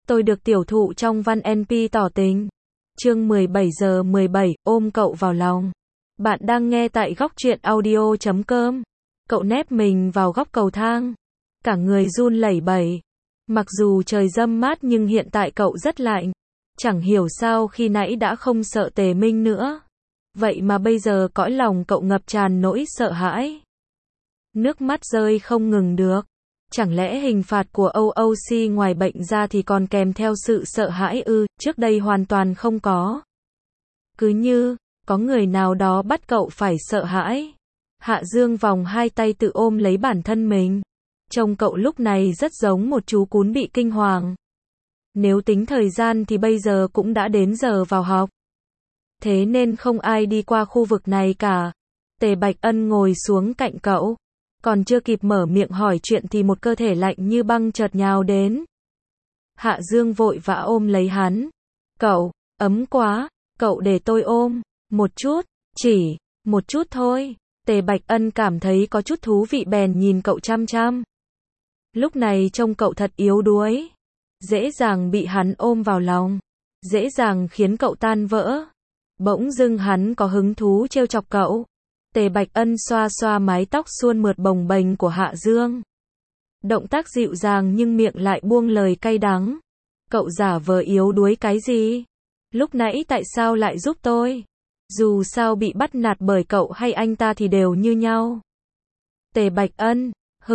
Tôi được tiểu thụ trong văn NP tỏ tình. Chương 17:17, ôm cậu vào lòng. Bạn đang nghe tại góc truyện audio.com. Cậu nép mình vào góc cầu thang. Cả người run lẩy bẩy. Mặc dù trời râm mát nhưng hiện tại cậu rất lạnh. Chẳng hiểu sao khi nãy đã không sợ Tề Minh nữa. Vậy mà bây giờ cõi lòng cậu ngập tràn nỗi sợ hãi. Nước mắt rơi không ngừng được. Chẳng lẽ hình phạt của OOC ngoài bệnh ra thì còn kèm theo sự sợ hãi ư? Trước đây hoàn toàn không có. Cứ như, có người nào đó bắt cậu phải sợ hãi. Hạ Dương vòng hai tay tự ôm lấy bản thân mình. Trông cậu lúc này rất giống một chú cún bị kinh hoàng. Nếu tính thời gian thì bây giờ cũng đã đến giờ vào học. Thế nên không ai đi qua khu vực này cả. Tề Bạch Ân ngồi xuống cạnh cậu. Còn chưa kịp mở miệng hỏi chuyện thì một cơ thể lạnh như băng chợt nhào đến. Hạ Dương vội vã ôm lấy hắn. Cậu, ấm quá, cậu để tôi ôm. Một chút, chỉ, một chút thôi. Tề Bạch Ân cảm thấy có chút thú vị bèn nhìn cậu chăm chăm. Lúc này trông cậu thật yếu đuối. Dễ dàng bị hắn ôm vào lòng. Dễ dàng khiến cậu tan vỡ. Bỗng dưng hắn có hứng thú trêu chọc cậu. Tề Bạch Ân xoa xoa mái tóc suôn mượt bồng bềnh của Hạ Dương. Động tác dịu dàng nhưng miệng lại buông lời cay đắng. Cậu giả vờ yếu đuối cái gì? Lúc nãy tại sao lại giúp tôi? Dù sao bị bắt nạt bởi cậu hay anh ta thì đều như nhau. Tề Bạch Ân,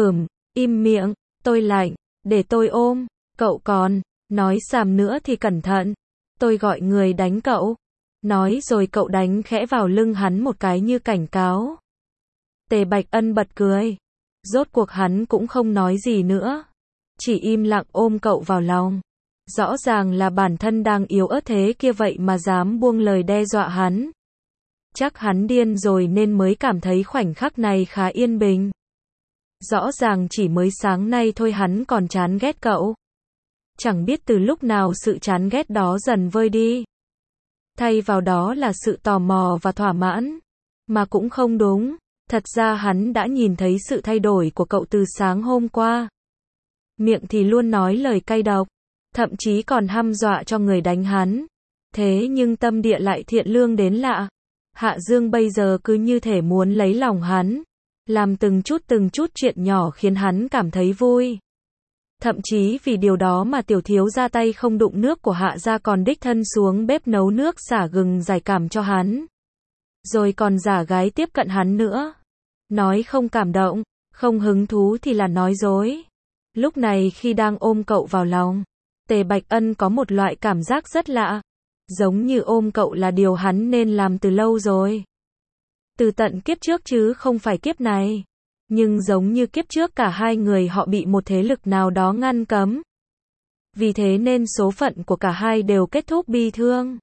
im miệng, tôi lạnh, để tôi ôm, cậu còn, nói xàm nữa thì cẩn thận. Tôi gọi người đánh cậu. Nói rồi cậu đánh khẽ vào lưng hắn một cái như cảnh cáo. Tề Bạch Ân bật cười. Rốt cuộc hắn cũng không nói gì nữa. Chỉ im lặng ôm cậu vào lòng. Rõ ràng là bản thân đang yếu ớt thế kia vậy mà dám buông lời đe dọa hắn. Chắc hắn điên rồi nên mới cảm thấy khoảnh khắc này khá yên bình. Rõ ràng chỉ mới sáng nay thôi hắn còn chán ghét cậu. Chẳng biết từ lúc nào sự chán ghét đó dần vơi đi. Thay vào đó là sự tò mò và thỏa mãn. Mà cũng không đúng. Thật ra hắn đã nhìn thấy sự thay đổi của cậu từ sáng hôm qua. Miệng thì luôn nói lời cay độc. Thậm chí còn hăm dọa cho người đánh hắn. Thế nhưng tâm địa lại thiện lương đến lạ. Hạ Dương bây giờ cứ như thể muốn lấy lòng hắn. Làm từng chút chuyện nhỏ khiến hắn cảm thấy vui. Thậm chí vì điều đó mà tiểu thiếu ra tay không đụng nước của Hạ gia còn đích thân xuống bếp nấu nước xả gừng giải cảm cho hắn. Rồi còn giả gái tiếp cận hắn nữa. Nói không cảm động, không hứng thú thì là nói dối. Lúc này khi đang ôm cậu vào lòng, Tề Bạch Ân có một loại cảm giác rất lạ. Giống như ôm cậu là điều hắn nên làm từ lâu rồi. Từ tận kiếp trước chứ không phải kiếp này. Nhưng giống như kiếp trước cả hai người họ bị một thế lực nào đó ngăn cấm. Vì thế nên số phận của cả hai đều kết thúc bi thương.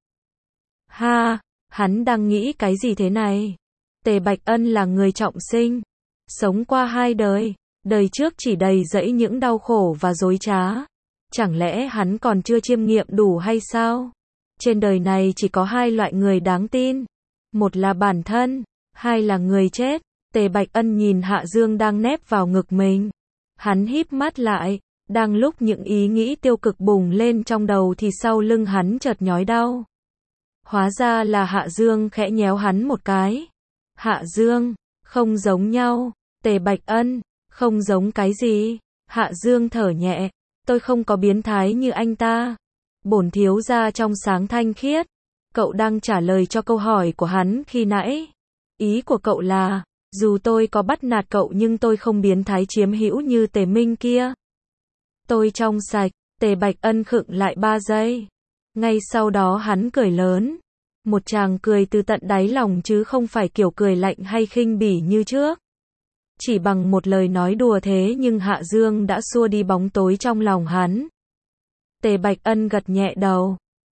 Ha, hắn đang nghĩ cái gì thế này? Tề Bạch Ân là người trọng sinh. Sống qua hai đời. Đời trước chỉ đầy dẫy những đau khổ và dối trá. Chẳng lẽ hắn còn chưa chiêm nghiệm đủ hay sao? Trên đời này chỉ có hai loại người đáng tin. Một là bản thân, hai là người chết. Tề Bạch Ân nhìn Hạ Dương đang nép vào ngực mình. Hắn híp mắt lại. Đang lúc những ý nghĩ tiêu cực bùng lên trong đầu thì sau lưng hắn chợt nhói đau. Hóa ra là Hạ Dương khẽ nhéo hắn một cái. Hạ Dương, không giống nhau. Tề Bạch Ân, không giống cái gì? Hạ Dương thở nhẹ. Tôi không có biến thái như anh ta. Bổn thiếu gia trong sáng thanh khiết. Cậu đang trả lời cho câu hỏi của hắn khi nãy. Ý của cậu là, dù tôi có bắt nạt cậu nhưng tôi không biến thái chiếm hữu như Tề Minh kia. Tôi trong sạch. Tề Bạch Ân khựng lại 3 giây. Ngay sau đó hắn cười lớn. Một tràng cười từ tận đáy lòng chứ không phải kiểu cười lạnh hay khinh bỉ như trước. Chỉ bằng một lời nói đùa thế nhưng Hạ Dương đã xua đi bóng tối trong lòng hắn. Tề Bạch Ân gật nhẹ đầu.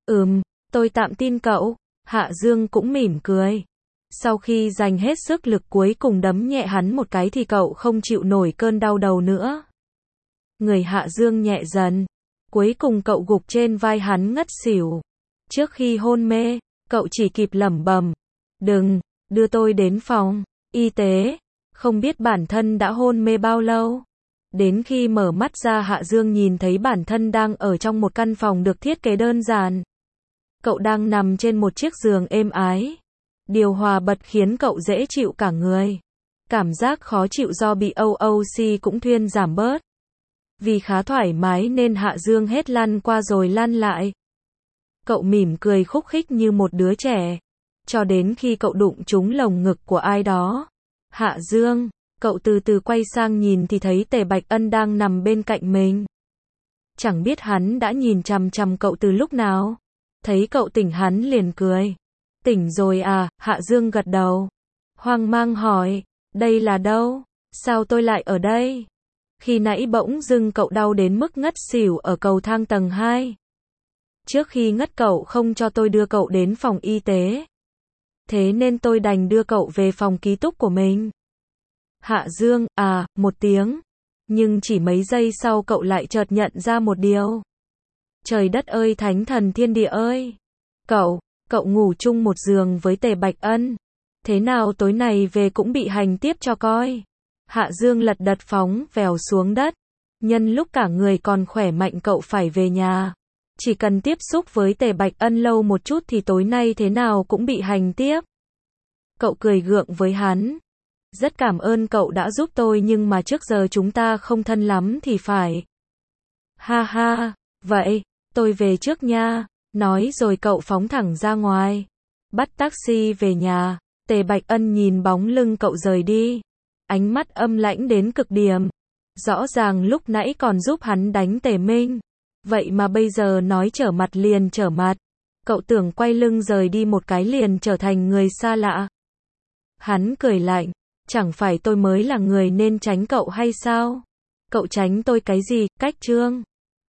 Tôi tạm tin cậu. Hạ Dương cũng mỉm cười. Sau khi dành hết sức lực cuối cùng đấm nhẹ hắn một cái thì cậu không chịu nổi cơn đau đầu nữa. Người Hạ Dương nhẹ dần. Cuối cùng cậu gục trên vai hắn ngất xỉu. Trước khi hôn mê, cậu chỉ kịp lẩm bẩm. Đừng, đưa tôi đến phòng y tế. Không biết bản thân đã hôn mê bao lâu. Đến khi mở mắt ra Hạ Dương nhìn thấy bản thân đang ở trong một căn phòng được thiết kế đơn giản. Cậu đang nằm trên một chiếc giường êm ái. Điều hòa bật khiến cậu dễ chịu cả người. Cảm giác khó chịu do bị OOC cũng thuyên giảm bớt. Vì khá thoải mái nên Hạ Dương hết lăn qua rồi lăn lại. Cậu mỉm cười khúc khích như một đứa trẻ. Cho đến khi cậu đụng trúng lồng ngực của ai đó. Hạ Dương, cậu từ từ quay sang nhìn thì thấy Tề Bạch Ân đang nằm bên cạnh mình. Chẳng biết hắn đã nhìn chằm chằm cậu từ lúc nào. Thấy cậu tỉnh hắn liền cười. Tỉnh rồi à, Hạ Dương gật đầu. Hoang mang hỏi, đây là đâu? Sao tôi lại ở đây? Khi nãy bỗng dưng cậu đau đến mức ngất xỉu ở cầu thang tầng 2. Trước khi ngất cậu không cho tôi đưa cậu đến phòng y tế. Thế nên tôi đành đưa cậu về phòng ký túc của mình. Hạ Dương, một tiếng. Nhưng chỉ mấy giây sau cậu lại chợt nhận ra một điều. Trời đất ơi, thánh thần thiên địa ơi. Cậu ngủ chung một giường với Tề Bạch Ân. Thế nào tối nay về cũng bị hành tiếp cho coi. Hạ Dương lật đật phóng vèo xuống đất. Nhân lúc cả người còn khỏe mạnh cậu phải về nhà. Chỉ cần tiếp xúc với Tề Bạch Ân lâu một chút thì tối nay thế nào cũng bị hành tiếp. Cậu cười gượng với hắn. Rất cảm ơn cậu đã giúp tôi nhưng mà trước giờ chúng ta không thân lắm thì phải. Ha ha, vậy, tôi về trước nha. Nói rồi cậu phóng thẳng ra ngoài. Bắt taxi về nhà. Tề Bạch Ân nhìn bóng lưng cậu rời đi. Ánh mắt âm lãnh đến cực điểm. Rõ ràng lúc nãy còn giúp hắn đánh Tề Minh. Vậy mà bây giờ nói trở mặt liền trở mặt. Cậu tưởng quay lưng rời đi một cái liền trở thành người xa lạ. Hắn cười lạnh. Chẳng phải tôi mới là người nên tránh cậu hay sao? Cậu tránh tôi cái gì, cách trương?